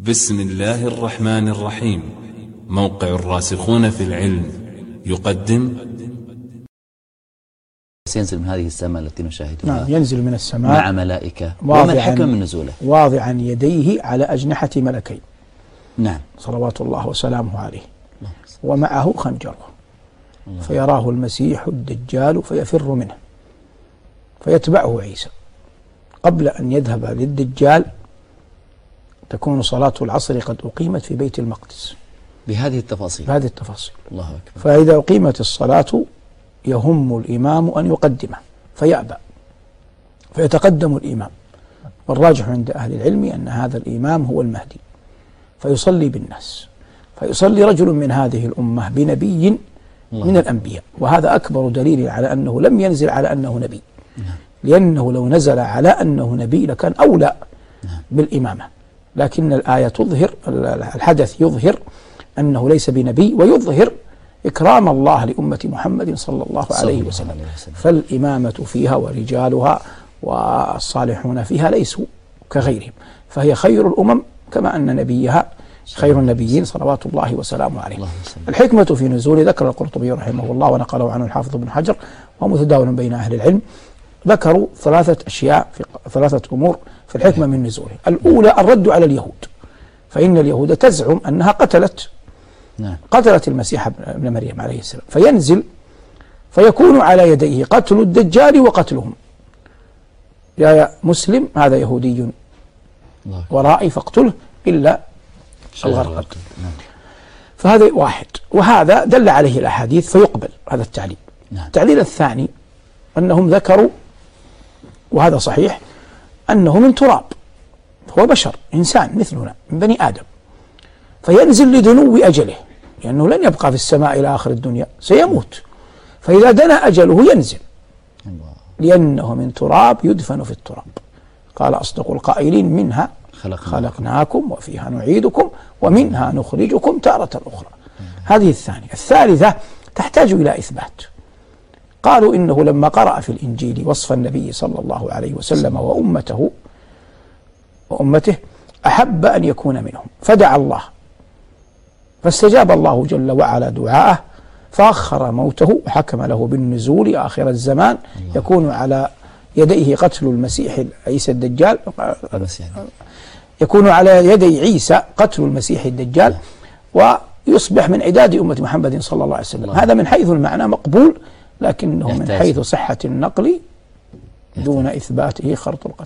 بسم الله الرحمن الرحيم. موقع الراسخون في العلم يقدم. سينزل من هذه السماء التي نشاهدها. نعم، ينزل من السماء مع ملائكة. وما الحكمة من نزوله؟ واضعا يديه على أجنحة ملكين. نعم، صلوات الله وسلامه عليه. ومعه خنجره، فيراه المسيح الدجال فيفر منه، فيتبعه عيسى. قبل أن يذهب للدجال تكون صلاة العصر قد أقيمت في بيت المقدس بهذه التفاصيل. بهذه التفاصيل. الله أكبر. فإذا أقيمت الصلاة يهم الإمام أن يقدمه فيأبى، فيتقدم الإمام، والراجح عند أهل العلم أن هذا الإمام هو المهدي، فيصلي بالناس، فيصلي رجل من هذه الأمة بنبي من الأنبياء، وهذا أكبر دليل على أنه لم ينزل على أنه نبي، لأنه لو نزل على أنه نبي لكان أولى بالإمامة، لكن الآية تظهر، الحدث يظهر أنه ليس بنبي، ويظهر إكرام الله لأمة محمد صلى الله عليه وسلم. فالإمامة فيها ورجالها والصالحون فيها ليسوا كغيرهم، فهي خير الأمم كما أن نبيها خير النبيين صلوات الله وسلامه عليه. الحكمة في نزول ذكر القرطبي رحمه الله ونقله عنه الحافظ بن حجر ومتداول بين أهل العلم، ذكروا ثلاثة أمور في الحكمة من نزوله. الأولى الرد على اليهود، فإن اليهود تزعم أنها قتلت المسيح ابن مريم عليه السلام، فينزل فيكون على يديه قتل الدجال وقتلهم. يا مسلم هذا يهودي ورائي فاقتله إلا الغرقد. فهذا واحد، وهذا دل عليه الأحاديث فيقبل هذا التعليل. التعليل الثاني أنهم ذكروا، وهذا صحيح، أنه من تراب، هو بشر إنسان مثلنا من بني آدم، فينزل لدنو أجله، لأنه لن يبقى في السماء إلى آخر الدنيا، سيموت، فإذا دنا أجله ينزل، لأنه من تراب يدفن في التراب. قال أصدق القائلين منها خلقناكم وفيها نعيدكم ومنها نخرجكم تارة أخرى. هذه الثانية. الثالثة تحتاج إلى إثبات. قالوا إنه لما قرأ في الإنجيل وصف النبي صلى الله عليه وسلم وأمته أحب أن يكون منهم، فدعا الله، فاستجاب الله جل وعلا دعاءه، فأخر موته وحكم له بالنزول آخر الزمان، يكون على يديه قتل المسيح عيسى الدجال، يكون على يدي عيسى قتل المسيح الدجال، ويصبح من عداد أمة محمد صلى الله عليه وسلم. هذا من حيث المعنى مقبول، لكنه من حيث صحة النقل دون إثباته خرط القتل.